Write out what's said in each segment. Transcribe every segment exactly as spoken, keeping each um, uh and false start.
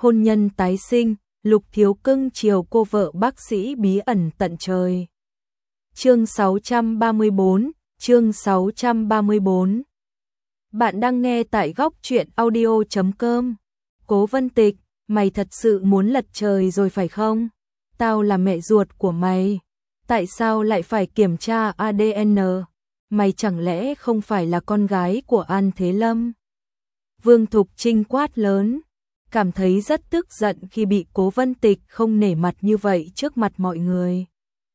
hôn nhân tái sinh, Lục Thiếu cưng chiều cô vợ bác sĩ bí ẩn tận trời. Chương sáu trăm ba mươi bốn, chương sáu trăm ba mươi bốn. Bạn đang nghe tại góc truyện audio chấm com. Cố Vân Tịch, mày thật sự muốn lật trời rồi phải không? Tao là mẹ ruột của mày. Tại sao lại phải kiểm tra a đê en? Mày chẳng lẽ không phải là con gái của An Thế Lâm? Vương Thục Trinh quát lớn, cảm thấy rất tức giận khi bị Cố Vân Tịch không nể mặt như vậy trước mặt mọi người.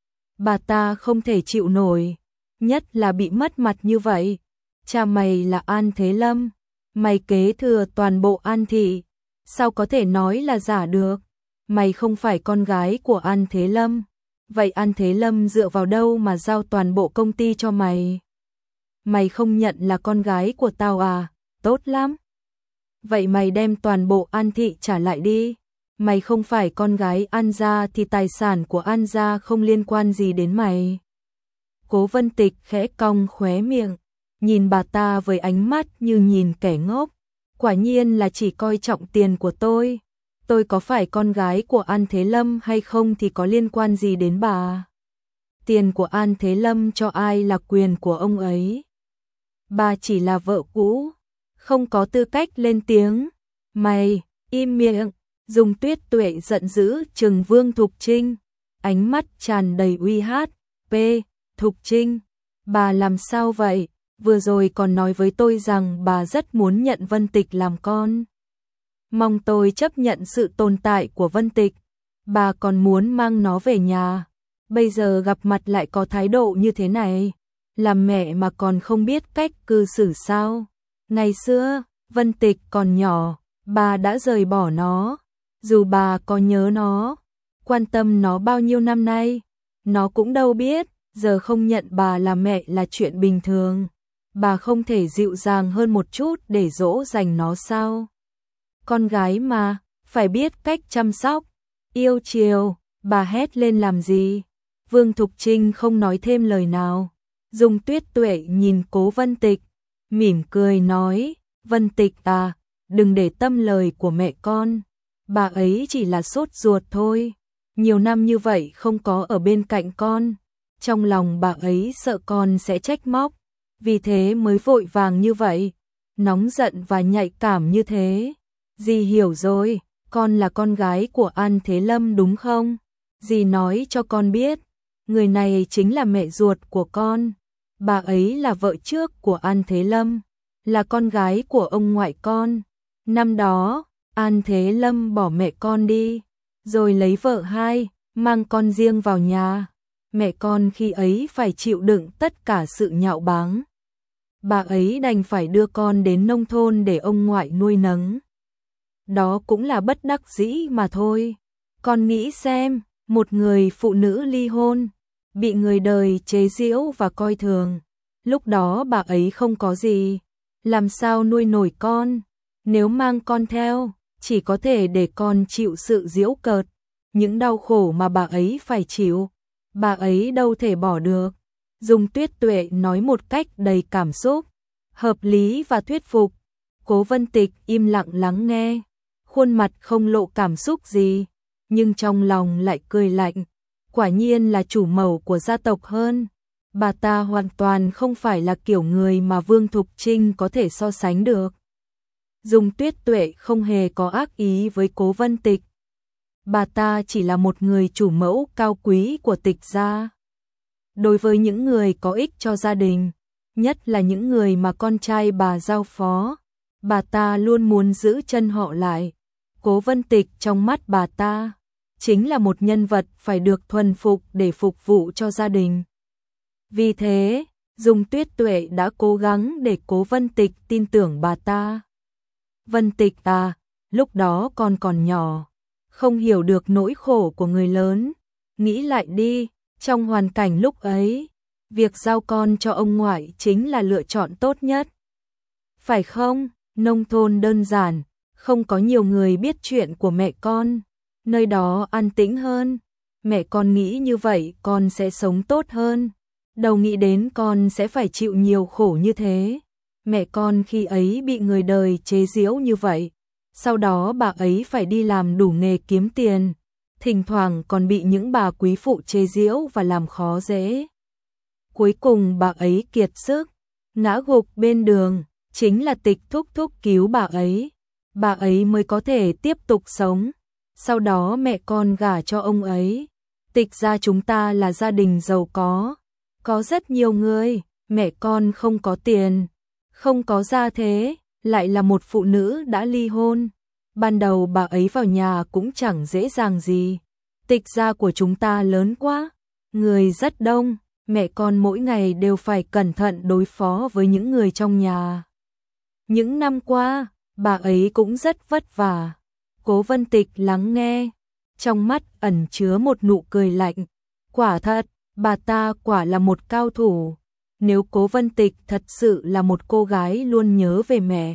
Bà ta không thể chịu nổi, nhất là bị mất mặt như vậy. Cha mày là An Thế Lâm, mày kế thừa toàn bộ An thị, sao có thể nói là giả được? Mày không phải con gái của An Thế Lâm, vậy An Thế Lâm dựa vào đâu mà giao toàn bộ công ty cho mày? Mày không nhận là con gái của tao à? Tốt lắm. Vậy mày đem toàn bộ An thị trả lại đi. Mày không phải con gái An gia thì tài sản của An gia không liên quan gì đến mày. Cố Vân Tịch khẽ cong khóe miệng, nhìn bà ta với ánh mắt như nhìn kẻ ngốc. Quả nhiên là chỉ coi trọng tiền của tôi. Tôi có phải con gái của An Thế Lâm hay không thì có liên quan gì đến bà. Tiền của An Thế Lâm cho ai là quyền của ông ấy. Bà chỉ là vợ cũ, không có tư cách lên tiếng. Mày, im miệng. Dung Tuyết Tuệ giận dữ trừng Vương Thục Trinh, ánh mắt tràn đầy uy hát. P. Thục Trinh, bà làm sao vậy? Vừa rồi còn nói với tôi rằng bà rất muốn nhận Vân Tịch làm con. Mong tôi chấp nhận sự tồn tại của Vân Tịch. Bà còn muốn mang nó về nhà. Bây giờ gặp mặt lại có thái độ như thế này. Làm mẹ mà còn không biết cách cư xử sao? Ngày xưa, Vân Tịch còn nhỏ, bà đã rời bỏ nó. Dù bà có nhớ nó, quan tâm nó bao nhiêu năm nay, nó cũng đâu biết, giờ không nhận bà là mẹ là chuyện bình thường. Bà không thể dịu dàng hơn một chút để dỗ dành nó sao? Con gái mà, phải biết cách chăm sóc, yêu chiều. Bà hét lên làm gì? Vương Thục Trinh không nói thêm lời nào. Dung Tuyết Tuệ nhìn Cố Vân Tịch, mỉm cười nói, Vân Tịch à, đừng để tâm lời của mẹ con. Bà ấy chỉ là sốt ruột thôi. Nhiều năm như vậy không có ở bên cạnh con. Trong lòng bà ấy sợ con sẽ trách móc. Vì thế mới vội vàng như vậy. Nóng giận và nhạy cảm như thế. Dì hiểu rồi, con là con gái của An Thế Lâm đúng không? Dì nói cho con biết, người này chính là mẹ ruột của con. Bà ấy là vợ trước của An Thế Lâm, là con gái của ông ngoại con. Năm đó, An Thế Lâm bỏ mẹ con đi, rồi lấy vợ hai, mang con riêng vào nhà. Mẹ con khi ấy phải chịu đựng tất cả sự nhạo báng. Bà ấy đành phải đưa con đến nông thôn để ông ngoại nuôi nấng. Đó cũng là bất đắc dĩ mà thôi. Con nghĩ xem, một người phụ nữ ly hôn, bị người đời chế giễu và coi thường. Lúc đó bà ấy không có gì, làm sao nuôi nổi con? Nếu mang con theo, chỉ có thể để con chịu sự giễu cợt. Những đau khổ mà bà ấy phải chịu, bà ấy đâu thể bỏ được. Dung Tuyết Tuệ nói một cách đầy cảm xúc, hợp lý và thuyết phục. Cố Vân Tịch im lặng lắng nghe, khuôn mặt không lộ cảm xúc gì, nhưng trong lòng lại cười lạnh. Quả nhiên là chủ mẫu của gia tộc hơn. Bà ta hoàn toàn không phải là kiểu người mà Vương Thục Trinh có thể so sánh được. Dung Tuyết Tuệ không hề có ác ý với Cố Vân Tịch. Bà ta chỉ là một người chủ mẫu cao quý của Tịch gia. Đối với những người có ích cho gia đình, nhất là những người mà con trai bà giao phó, bà ta luôn muốn giữ chân họ lại. Cố Vân Tịch trong mắt bà ta chính là một nhân vật phải được thuần phục để phục vụ cho gia đình. Vì thế, Dung Tuyết Tuệ đã cố gắng để Cố Vân Tịch tin tưởng bà ta. Vân Tịch à, lúc đó con còn nhỏ, không hiểu được nỗi khổ của người lớn. Nghĩ lại đi, trong hoàn cảnh lúc ấy, việc giao con cho ông ngoại chính là lựa chọn tốt nhất. Phải không? Nông thôn đơn giản, không có nhiều người biết chuyện của mẹ con. Nơi đó an tĩnh hơn. Mẹ con nghĩ như vậy con sẽ sống tốt hơn. Đầu nghĩ đến con sẽ phải chịu nhiều khổ như thế. Mẹ con khi ấy bị người đời chế giễu như vậy, Sau đó bà ấy phải đi làm đủ nghề kiếm tiền, thỉnh thoảng còn bị những bà quý phụ chế giễu và làm khó dễ. Cuối cùng bà ấy kiệt sức, ngã gục bên đường, chính là Tịch thúc thúc cứu bà ấy. Bà ấy mới có thể tiếp tục sống. Sau đó mẹ con gả cho ông ấy. Tịch gia chúng ta là gia đình giàu có, có rất nhiều người, mẹ con không có tiền, không có gia thế, lại là một phụ nữ đã ly hôn. Ban đầu bà ấy vào nhà cũng chẳng dễ dàng gì. Tịch gia của chúng ta lớn quá, người rất đông, mẹ con mỗi ngày đều phải cẩn thận đối phó với những người trong nhà. Những năm qua, bà ấy cũng rất vất vả. Cố Vân Tịch lắng nghe, trong mắt ẩn chứa một nụ cười lạnh. Quả thật, bà ta quả là một cao thủ. Nếu Cố Vân Tịch thật sự là một cô gái luôn nhớ về mẹ,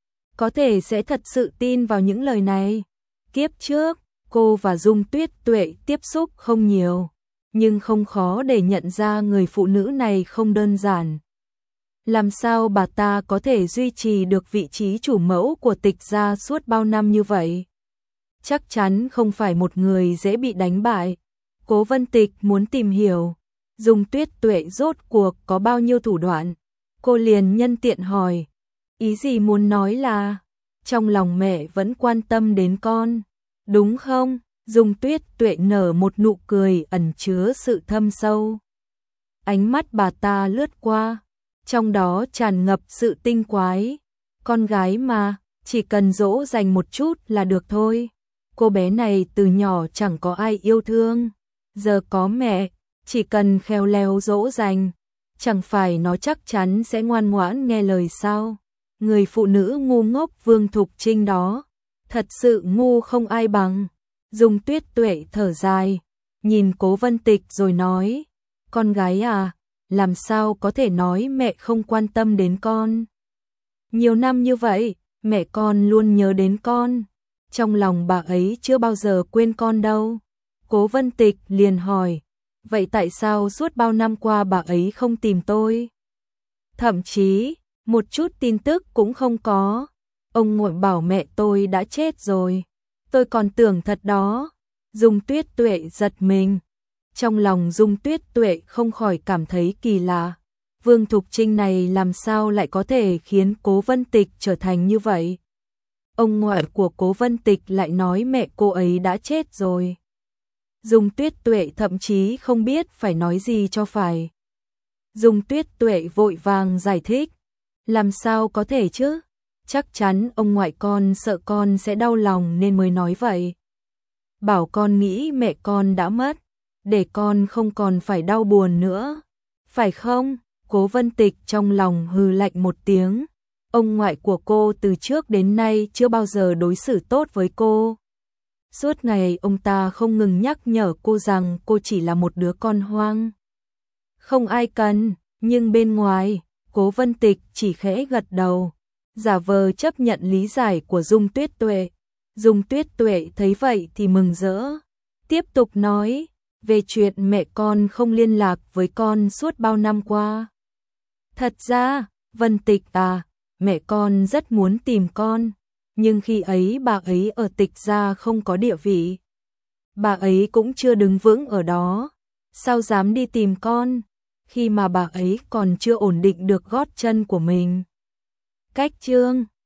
có thể sẽ thật sự tin vào những lời này. Kiếp trước, cô và Dung Tuyết Tuệ tiếp xúc không nhiều, nhưng không khó để nhận ra người phụ nữ này không đơn giản. Làm sao bà ta có thể duy trì được vị trí chủ mẫu của Tịch gia suốt bao năm như vậy? Chắc chắn không phải một người dễ bị đánh bại. Cố Vân Tịch muốn tìm hiểu, Dung Tuyết Tuệ rốt cuộc có bao nhiêu thủ đoạn. Cô liền nhân tiện hỏi, ý gì muốn nói là, trong lòng mẹ vẫn quan tâm đến con, đúng không? Dung Tuyết Tuệ nở một nụ cười ẩn chứa sự thâm sâu. Ánh mắt bà ta lướt qua, trong đó tràn ngập sự tinh quái. Con gái mà, chỉ cần dỗ dành một chút là được thôi. Cô bé này từ nhỏ chẳng có ai yêu thương, giờ có mẹ, chỉ cần khéo léo dỗ dành, chẳng phải nó chắc chắn sẽ ngoan ngoãn nghe lời sao? Người phụ nữ ngu ngốc Vương Thục Trinh đó, thật sự ngu không ai bằng. Dung Tuyết Tuệ thở dài, nhìn Cố Vân Tịch rồi nói, con gái à, làm sao có thể nói mẹ không quan tâm đến con? Nhiều năm như vậy, mẹ con luôn nhớ đến con. Trong lòng bà ấy chưa bao giờ quên con đâu. Cố Vân Tịch liền hỏi, vậy tại sao suốt bao năm qua bà ấy không tìm tôi? Thậm chí, một chút tin tức cũng không có. Ông ngoại bảo mẹ tôi đã chết rồi. Tôi còn tưởng thật đó. Dung Tuyết Tuệ giật mình. Trong lòng Dung Tuyết Tuệ không khỏi cảm thấy kỳ lạ. Vương Thục Trinh này làm sao lại có thể khiến Cố Vân Tịch trở thành như vậy? Ông ngoại của Cố Vân Tịch lại nói mẹ cô ấy đã chết rồi. Dung Tuyết Tuệ thậm chí không biết phải nói gì cho phải. Dung Tuyết Tuệ vội vàng giải thích. Làm sao có thể chứ? Chắc chắn ông ngoại con sợ con sẽ đau lòng nên mới nói vậy. Bảo con nghĩ mẹ con đã mất, để con không còn phải đau buồn nữa. Phải không? Cố Vân Tịch trong lòng hừ lạnh một tiếng. Ông ngoại của cô từ trước đến nay chưa bao giờ đối xử tốt với cô. Suốt ngày ông ta không ngừng nhắc nhở cô rằng cô chỉ là một đứa con hoang. Không ai cần, nhưng bên ngoài, Cố Vân Tịch chỉ khẽ gật đầu, giả vờ chấp nhận lý giải của Dung Tuyết Tuệ. Dung Tuyết Tuệ thấy vậy thì mừng rỡ, tiếp tục nói, về chuyện mẹ con không liên lạc với con suốt bao năm qua. Thật ra, Vân Tịch à, mẹ con rất muốn tìm con, nhưng khi ấy bà ấy ở Tịch gia không có địa vị. Bà ấy cũng chưa đứng vững ở đó, sao dám đi tìm con, khi mà bà ấy còn chưa ổn định được gót chân của mình. Cách chương